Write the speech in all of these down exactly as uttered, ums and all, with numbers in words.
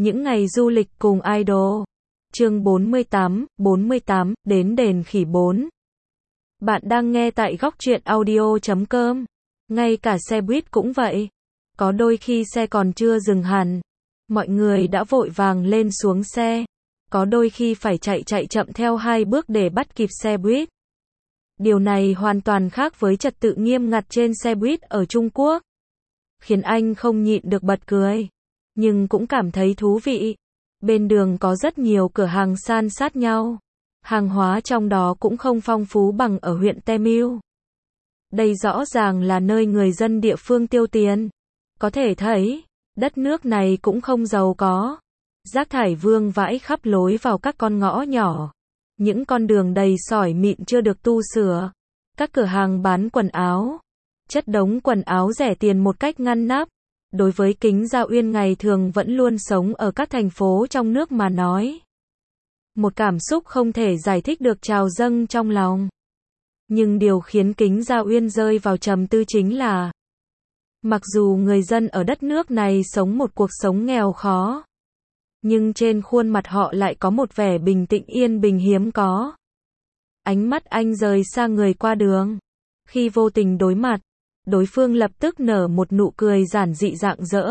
Những ngày du lịch cùng idol. Chương bốn mươi tám, bốn mươi tám, đến đền khỉ bốn. Bạn đang nghe tại góc truyện audio chấm com. Ngay cả xe buýt cũng vậy. Có đôi khi xe còn chưa dừng hẳn, mọi người đã vội vàng lên xuống xe. Có đôi khi phải chạy chạy chậm theo hai bước để bắt kịp xe buýt. Điều này hoàn toàn khác với trật tự nghiêm ngặt trên xe buýt ở Trung Quốc, khiến anh không nhịn được bật cười, nhưng cũng cảm thấy thú vị. Bên đường có rất nhiều cửa hàng san sát nhau, hàng hóa trong đó cũng không phong phú bằng ở huyện Temưu. Đây rõ ràng là nơi người dân địa phương tiêu tiền. Có thể thấy, đất nước này cũng không giàu có. Rác thải vương vãi khắp lối vào các con ngõ nhỏ. Những con đường đầy sỏi mịn chưa được tu sửa. Các cửa hàng bán quần áo, chất đống quần áo rẻ tiền một cách ngăn nắp. Đối với Kính Gia Uyên ngày thường vẫn luôn sống ở các thành phố trong nước mà nói, một cảm xúc không thể giải thích được trào dâng trong lòng. Nhưng điều khiến Kính Gia Uyên rơi vào trầm tư chính là, mặc dù người dân ở đất nước này sống một cuộc sống nghèo khó, nhưng trên khuôn mặt họ lại có một vẻ bình tĩnh yên bình hiếm có. Ánh mắt anh rời xa người qua đường. Khi vô tình đối mặt, đối phương lập tức nở một nụ cười giản dị rạng rỡ.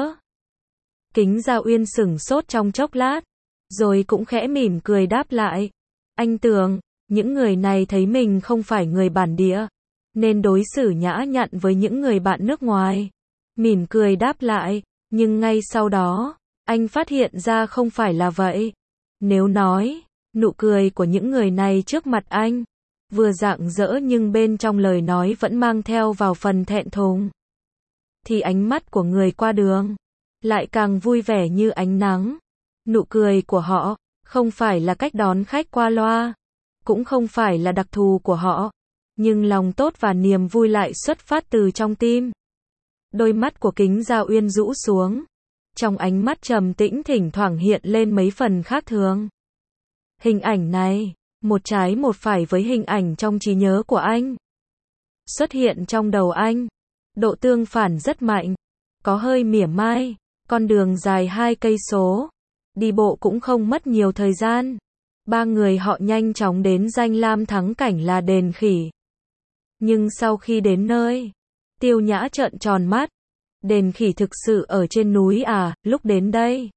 Kính Gia Uyên sửng sốt trong chốc lát, rồi cũng khẽ mỉm cười đáp lại. Anh tưởng, những người này thấy mình không phải người bản địa, nên đối xử nhã nhặn với những người bạn nước ngoài. Mỉm cười đáp lại, nhưng ngay sau đó, anh phát hiện ra không phải là vậy. Nếu nói, nụ cười của những người này trước mặt anh vừa rạng rỡ nhưng bên trong lời nói vẫn mang theo vào phần thẹn thùng, thì ánh mắt của người qua đường lại càng vui vẻ như ánh nắng. Nụ cười của họ không phải là cách đón khách qua loa, cũng không phải là đặc thù của họ, nhưng lòng tốt và niềm vui lại xuất phát từ trong tim. Đôi mắt của Kính Gia Uyên rũ xuống, trong ánh mắt trầm tĩnh thỉnh thoảng hiện lên mấy phần khác thường. Hình ảnh này, một trái một phải với hình ảnh trong trí nhớ của anh, xuất hiện trong đầu anh. Độ tương phản rất mạnh, có hơi mỉa mai. Con đường dài hai cây số, đi bộ cũng không mất nhiều thời gian. Ba người họ nhanh chóng đến danh lam thắng cảnh là đền khỉ. Nhưng sau khi đến nơi, Tiêu Nhã trợn tròn mắt. Đền khỉ thực sự ở trên núi à? Lúc đến đây,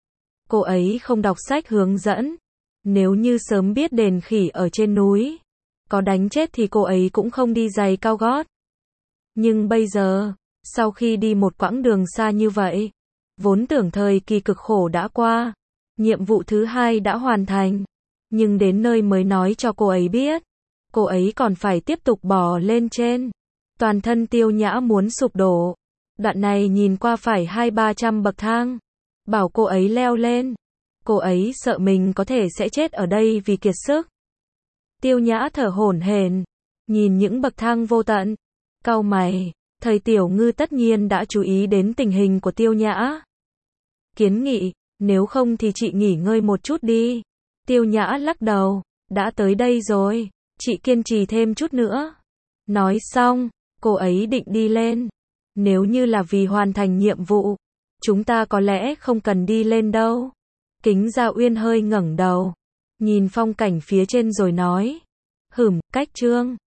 cô ấy không đọc sách hướng dẫn. Nếu như sớm biết đền khỉ ở trên núi, có đánh chết thì cô ấy cũng không đi giày cao gót. Nhưng bây giờ, sau khi đi một quãng đường xa như vậy, vốn tưởng thời kỳ cực khổ đã qua, nhiệm vụ thứ hai đã hoàn thành, nhưng đến nơi mới nói cho cô ấy biết, cô ấy còn phải tiếp tục bò lên trên. Toàn thân Tiêu Nhã muốn sụp đổ. Đoạn này nhìn qua phải hai ba trăm bậc thang, bảo cô ấy leo lên, cô ấy sợ mình có thể sẽ chết ở đây vì kiệt sức. Tiêu Nhã thở hổn hển, nhìn những bậc thang vô tận, cau mày. Thầy Tiểu Ngư tất nhiên đã chú ý đến tình hình của Tiêu Nhã, kiến nghị, nếu không thì chị nghỉ ngơi một chút đi. Tiêu Nhã lắc đầu, đã tới đây rồi, chị kiên trì thêm chút nữa. Nói xong, cô ấy định đi lên. Nếu như là vì hoàn thành nhiệm vụ, chúng ta có lẽ không cần đi lên đâu. Kính Gia Uyên hơi ngẩng đầu, nhìn phong cảnh phía trên rồi nói, hửm, cách Trương